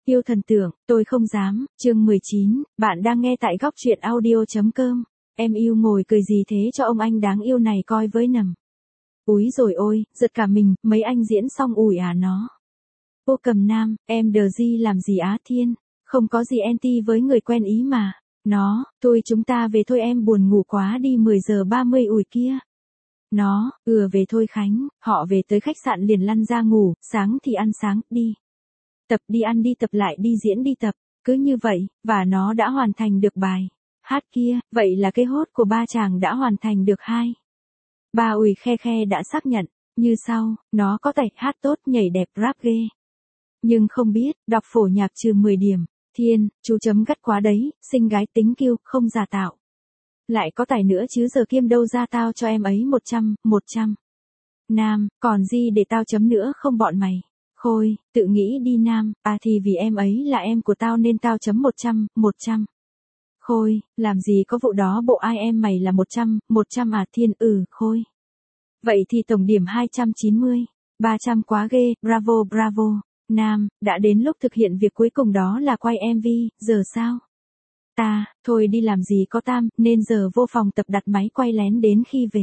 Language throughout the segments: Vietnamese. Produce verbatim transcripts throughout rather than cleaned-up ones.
Yêu thần tượng, tôi không dám, chương mười chín, bạn đang nghe tại góc truyện audio.com. Em yêu ngồi cười gì thế cho ông anh đáng yêu này coi với nằm. Úi rồi ôi, giật cả mình, mấy anh diễn xong ủi à nó. Cô cầm nam, em đờ gì làm gì á thiên, không có gì anti với người quen ý mà. Nó, thôi chúng ta về thôi em buồn ngủ quá đi mười giờ ba mươi ủi kia. Nó, ừa về thôi Khánh, họ về tới khách sạn liền lăn ra ngủ, sáng thì ăn sáng, đi. Tập đi ăn đi tập lại đi diễn đi tập, cứ như vậy, và nó đã hoàn thành được bài hát kia, vậy là cái hốt của ba chàng đã hoàn thành được hai. Ba ủi khe khe đã xác nhận, như sau, nó có tài hát tốt nhảy đẹp rap ghê. Nhưng không biết, đọc phổ nhạc trừ mười điểm, thiên, chú chấm gắt quá đấy, xinh gái tính kiêu, không giả tạo. Lại có tài nữa chứ giờ kiêm đâu ra tao cho em ấy một trăm, một trăm. Nam, còn gì để tao chấm nữa không bọn mày. Khôi, tự nghĩ đi Nam, à thì vì em ấy là em của tao nên tao chấm một trăm, một trăm. Khôi, làm gì có vụ đó bộ ai em mày là một trăm, một trăm à thiên ừ, Khôi. Vậy thì tổng điểm hai trăm chín mươi, ba trăm quá ghê, bravo bravo. Nam, đã đến lúc thực hiện việc cuối cùng đó là quay em vê, giờ sao? Ta, thôi đi làm gì có tam, nên giờ vô phòng tập đặt máy quay lén đến khi về.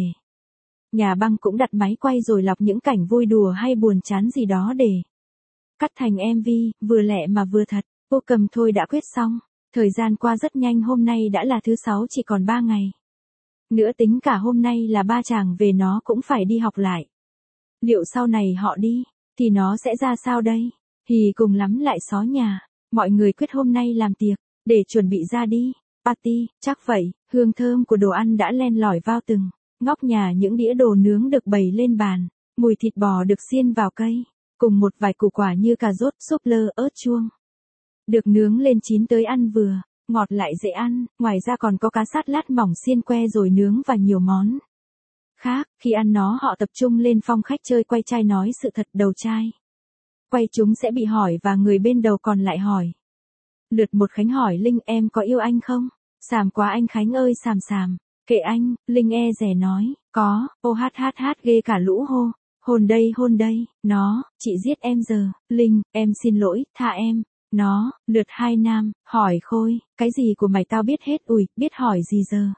Nhà băng cũng đặt máy quay rồi lọc những cảnh vui đùa hay buồn chán gì đó để cắt thành em vê, vừa lẹ mà vừa thật. Cô cầm thôi đã quyết xong. Thời gian qua rất nhanh, hôm nay đã là thứ sáu, chỉ còn ba ngày. Nữa tính cả hôm nay là ba chàng về nó cũng phải đi học lại. Liệu sau này họ đi, thì nó sẽ ra sao đây? Thì cùng lắm lại xó nhà. Mọi người quyết hôm nay làm tiệc, để chuẩn bị ra đi. Party, chắc vậy, hương thơm của đồ ăn đã len lỏi vào từng ngóc nhà, những đĩa đồ nướng được bày lên bàn, mùi thịt bò được xiên vào cây, cùng một vài củ quả như cà rốt, súp lơ, ớt chuông. Được nướng lên chín tới ăn vừa, ngọt lại dễ ăn, ngoài ra còn có cá sát lát mỏng xiên que rồi nướng và nhiều món khác. Khi ăn nó họ tập trung lên phong khách chơi quay chai nói sự thật đầu chai. Quay chúng sẽ bị hỏi và người bên đầu còn lại hỏi. Lượt một Khánh hỏi Linh em có yêu anh không? Xàm quá anh Khánh ơi xàm xàm. Kệ anh, Linh e rẻ nói, có, ô hát hát hát ghê cả lũ hô, hôn đây hôn đây, nó, chị giết em giờ, Linh, em xin lỗi, tha em, nó, lượt hai Nam, hỏi Khôi, cái gì của mày tao biết hết ủi, biết hỏi gì giờ?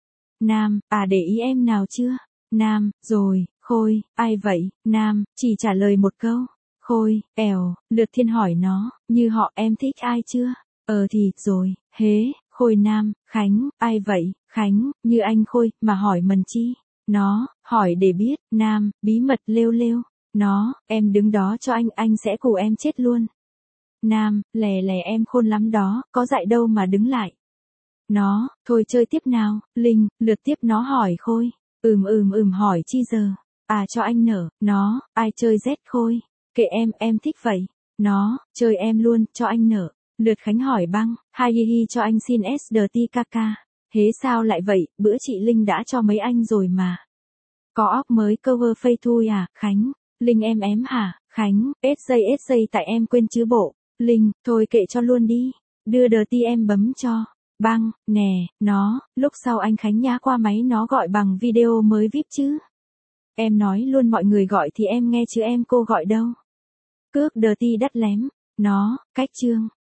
Nam, à để ý em nào chưa? Nam, rồi, Khôi, ai vậy? Nam, chỉ trả lời một câu, Khôi, ẻo, lượt Thiên hỏi nó, như họ em thích ai chưa? Ờ thì, rồi, hế. Khôi Nam, Khánh, ai vậy? Khánh, như anh Khôi, mà hỏi mần chi? Nó, hỏi để biết, Nam, bí mật lêu lêu. Nó, em đứng đó cho anh, anh sẽ cù em chết luôn. Nam, lè lè em khôn lắm đó, có dạy đâu mà đứng lại. Nó, thôi chơi tiếp nào, Linh, lượt tiếp nó hỏi Khôi. Ừm ừm ừm hỏi chi giờ? À cho anh nở, nó, ai chơi Z Khôi? Kệ em, em thích vậy. Nó, chơi em luôn, cho anh nở. Lượt Khánh hỏi băng, hai hi hi cho anh xin ét đê tê ca ca. Hế sao lại vậy, bữa chị Linh đã cho mấy anh rồi mà. Có óc mới cover face thôi à, Khánh. Linh em ém hả, Khánh, ét giây ét giây tại em quên chứ bộ. Linh, thôi kệ cho luôn đi. Đưa đờ ti em bấm cho. Băng, nè, nó, lúc sau anh Khánh nhá qua máy nó gọi bằng video mới víp chứ. Em nói luôn mọi người gọi thì em nghe chứ em cô gọi đâu. Cước đờ ti đắt lém. Nó, cách chương.